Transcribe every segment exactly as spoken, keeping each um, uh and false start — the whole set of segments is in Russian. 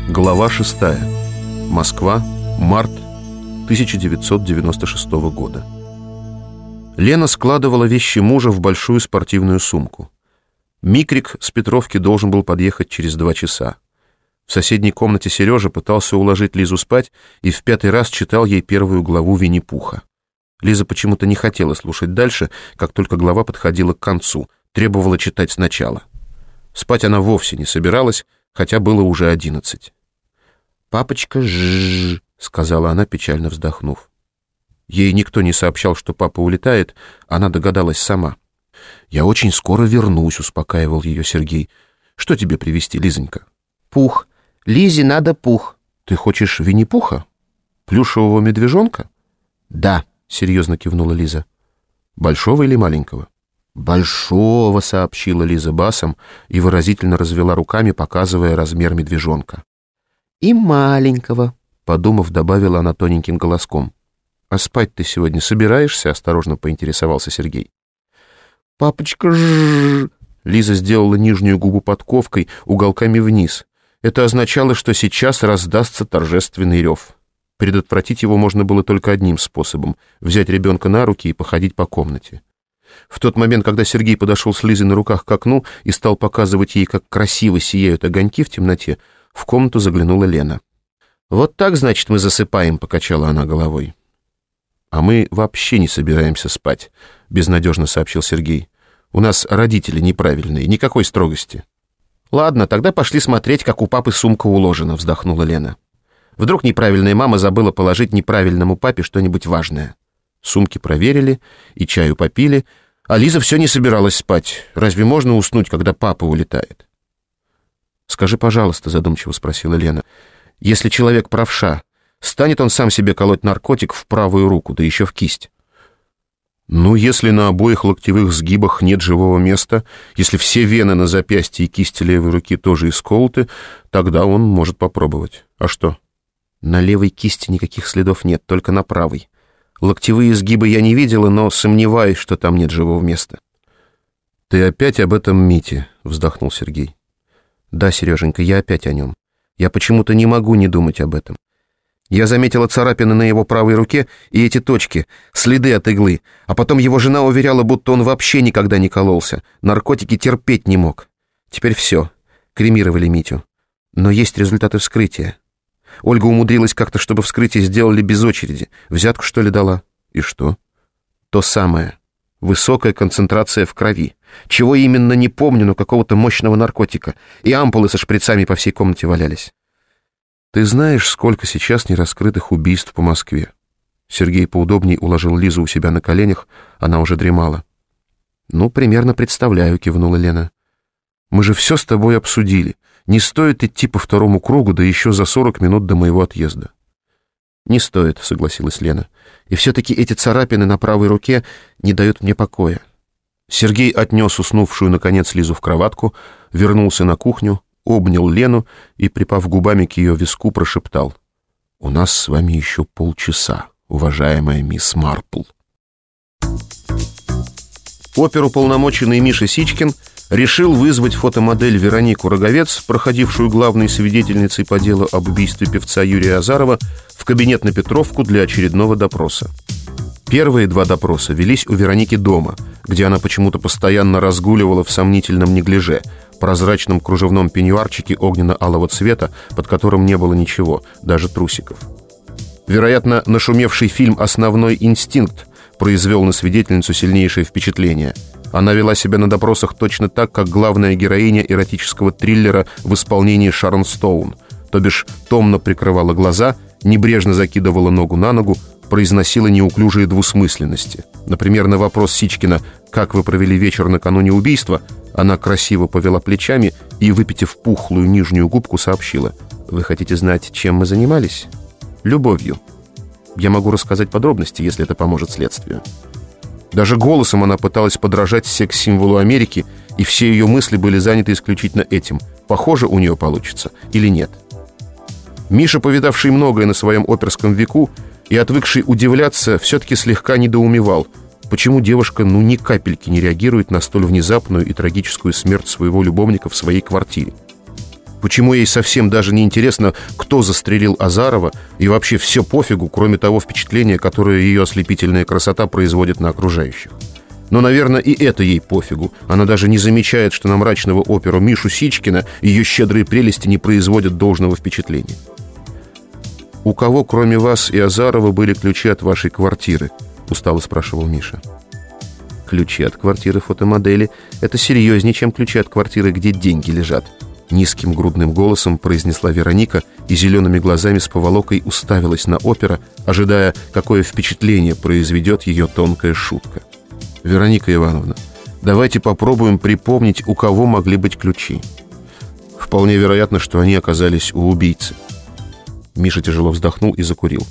Глава шестая. Москва. Март тысяча девятьсот девяносто шестого года. Лена складывала вещи мужа в большую спортивную сумку. Микрик с Петровки должен был подъехать через два часа. В соседней комнате Сережа пытался уложить Лизу спать и в пятый раз читал ей первую главу Винни-Пуха. Лиза почему-то не хотела слушать дальше, как только глава подходила к концу, требовала читать сначала. Спать она вовсе не собиралась, хотя было уже одиннадцать. «Папочка, жжж», — сказала она, печально вздохнув. Ей никто не сообщал, что папа улетает, она догадалась сама. «Я очень скоро вернусь», — успокаивал ее Сергей. «Что тебе привезти, Лизонька?» «Пух. Лизе надо пух». «Ты хочешь Винни-Пуха? Плюшевого медвежонка?» «Да», — серьезно кивнула Лиза. «Большого или маленького?» «Большого», — сообщила Лиза басом и выразительно развела руками, показывая размер медвежонка. «И маленького», — подумав, добавила она тоненьким голоском. «А спать ты сегодня собираешься?» — осторожно поинтересовался Сергей. «Папочка, жжж». Лиза сделала нижнюю губу подковкой уголками вниз. Это означало, что сейчас раздастся торжественный рев. Предотвратить его можно было только одним способом — взять ребенка на руки и походить по комнате. В тот момент, когда Сергей подошел с Лизой на руках к окну и стал показывать ей, как красиво сияют огоньки в темноте, в комнату заглянула Лена. «Вот так, значит, мы засыпаем», — покачала она головой. «А мы вообще не собираемся спать», — безнадежно сообщил Сергей. «У нас родители неправильные, никакой строгости». «Ладно, тогда пошли смотреть, как у папы сумка уложена», — вздохнула Лена. «Вдруг неправильная мама забыла положить неправильному папе что-нибудь важное». Сумки проверили и чаю попили, а Лиза все не собиралась спать. Разве можно уснуть, когда папа улетает? «Скажи, пожалуйста», — задумчиво спросила Лена, «если человек правша, станет он сам себе колоть наркотик в правую руку, да еще в кисть?» «Ну, если на обоих локтевых сгибах нет живого места, если все вены на запястье и кисти левой руки тоже исколоты, тогда он может попробовать. А что?» «На левой кисти никаких следов нет, только на правой. Локтевые сгибы я не видела, но сомневаюсь, что там нет живого места». «Ты опять об этом Мите?» — вздохнул Сергей. «Да, Сереженька, я опять о нем. Я почему-то не могу не думать об этом. Я заметила царапины на его правой руке и эти точки, следы от иглы, а потом его жена уверяла, будто он вообще никогда не кололся, наркотики терпеть не мог. Теперь все, кремировали Митю. Но есть результаты вскрытия. Ольга умудрилась как-то, чтобы вскрытие сделали без очереди. Взятку, что ли, дала? И что? То самое. Высокая концентрация в крови. Чего именно, не помню, но какого-то мощного наркотика. И ампулы со шприцами по всей комнате валялись. Ты знаешь, сколько сейчас нераскрытых убийств по Москве? Сергей поудобней уложил Лизу у себя на коленях, она уже дремала. Ну, примерно представляю, кивнула Лена. Мы же все с тобой обсудили. Не стоит идти по второму кругу, да еще за сорок минут до моего отъезда. «Не стоит», — согласилась Лена. «И все-таки эти царапины на правой руке не дают мне покоя». Сергей отнес уснувшую, наконец, Лизу в кроватку, вернулся на кухню, обнял Лену и, припав губами к ее виску, прошептал: «У нас с вами еще полчаса, уважаемая мисс Марпл». Оперуполномоченный Миша Сичкин решил вызвать фотомодель Веронику Роговец, проходившую главной свидетельницей по делу об убийстве певца Юрия Азарова, в кабинет на Петровку для очередного допроса. Первые два допроса велись у Вероники дома, где она почему-то постоянно разгуливала в сомнительном неглиже, прозрачном кружевном пеньюарчике огненно-алого цвета, под которым не было ничего, даже трусиков. Вероятно, нашумевший фильм «Основной инстинкт» произвел на свидетельницу сильнейшее впечатление. Она вела себя на допросах точно так, как главная героиня эротического триллера в исполнении Шарон Стоун, то бишь томно прикрывала глаза, небрежно закидывала ногу на ногу, произносила неуклюжие двусмысленности. Например, на вопрос Сичкина «Как вы провели вечер накануне убийства?», она красиво повела плечами и, выпитив пухлую нижнюю губку, сообщила: «Вы хотите знать, чем мы занимались? Любовью. Я могу рассказать подробности, если это поможет следствию». Даже голосом она пыталась подражать секс-символу Америки, и все ее мысли были заняты исключительно этим: похоже, у нее получится или нет. Миша, повидавший многое на своем оперском веку и отвыкший удивляться, все-таки слегка недоумевал, почему девушка ну ни капельки не реагирует на столь внезапную и трагическую смерть своего любовника в своей квартире. Почему ей совсем даже не интересно, кто застрелил Азарова, и вообще все пофигу, кроме того впечатления, которое ее ослепительная красота производит на окружающих. Но, наверное, и это ей пофигу. Она даже не замечает, что на мрачного оперу Мишу Сичкина ее щедрые прелести не производят должного впечатления. «У кого, кроме вас и Азарова, были ключи от вашей квартиры?» — устало спрашивал Миша. «Ключи от квартиры фотомодели — это серьезнее, чем ключи от квартиры, где деньги лежат», — низким грудным голосом произнесла Вероника и зелеными глазами с поволокой уставилась на опера, ожидая, какое впечатление произведет ее тонкая шутка. «Вероника Ивановна, давайте попробуем припомнить, у кого могли быть ключи. Вполне вероятно, что они оказались у убийцы». Миша тяжело вздохнул и закурил.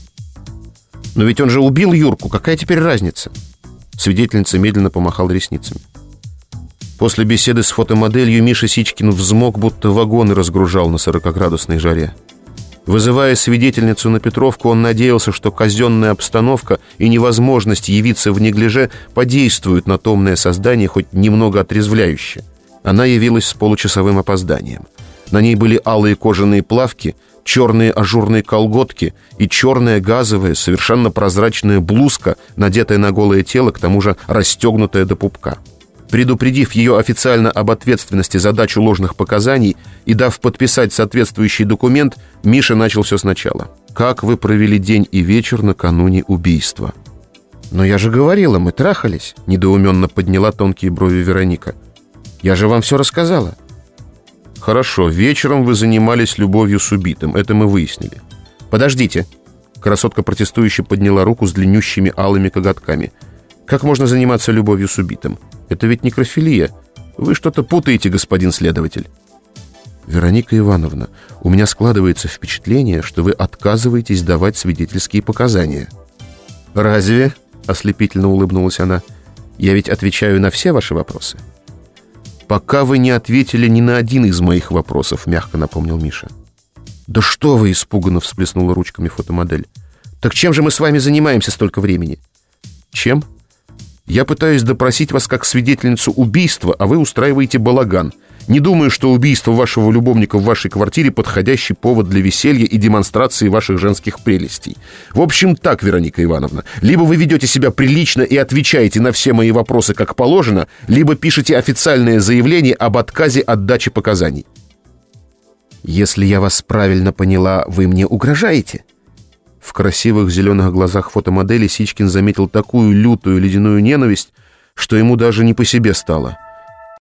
«Но ведь он же убил Юрку, какая теперь разница?» Свидетельница медленно помахала ресницами. После беседы с фотомоделью Миша Сичкин взмок, будто вагоны разгружал на сорокаградусной жаре. Вызывая свидетельницу на Петровку, он надеялся, что казенная обстановка и невозможность явиться в неглиже подействуют на томное создание хоть немного отрезвляюще. Она явилась с получасовым опозданием. На ней были алые кожаные плавки, черные ажурные колготки и черная газовая, совершенно прозрачная блузка, надетая на голое тело, к тому же расстегнутая до пупка. Предупредив ее официально об ответственности за дачу ложных показаний и дав подписать соответствующий документ, Миша начал все сначала. «Как вы провели день и вечер накануне убийства?» «Но я же говорила, мы трахались», — недоуменно подняла тонкие брови Вероника. «Я же вам все рассказала». «Хорошо, вечером вы занимались любовью с убитым, это мы выяснили». «Подождите». Красотка протестующе подняла руку с длиннющими алыми коготками. «Как можно заниматься любовью с убитым? Это ведь некрофилия. Вы что-то путаете, господин следователь». «Вероника Ивановна, у меня складывается впечатление, что вы отказываетесь давать свидетельские показания». «Разве?» — ослепительно улыбнулась она. «Я ведь отвечаю на все ваши вопросы». «Пока вы не ответили ни на один из моих вопросов», — мягко напомнил Миша. «Да что вы!» — испуганно всплеснула ручками фотомодель. «Так чем же мы с вами занимаемся столько времени?» «Чем? Я пытаюсь допросить вас как свидетельницу убийства, а вы устраиваете балаган. Не думаю, что убийство вашего любовника в вашей квартире подходящий повод для веселья и демонстрации ваших женских прелестей. В общем, так, Вероника Ивановна, либо вы ведете себя прилично и отвечаете на все мои вопросы как положено, либо пишете официальное заявление об отказе от дачи показаний». «Если я вас правильно поняла, вы мне угрожаете?» В красивых зеленых глазах фотомодели Сичкин заметил такую лютую ледяную ненависть, что ему даже не по себе стало.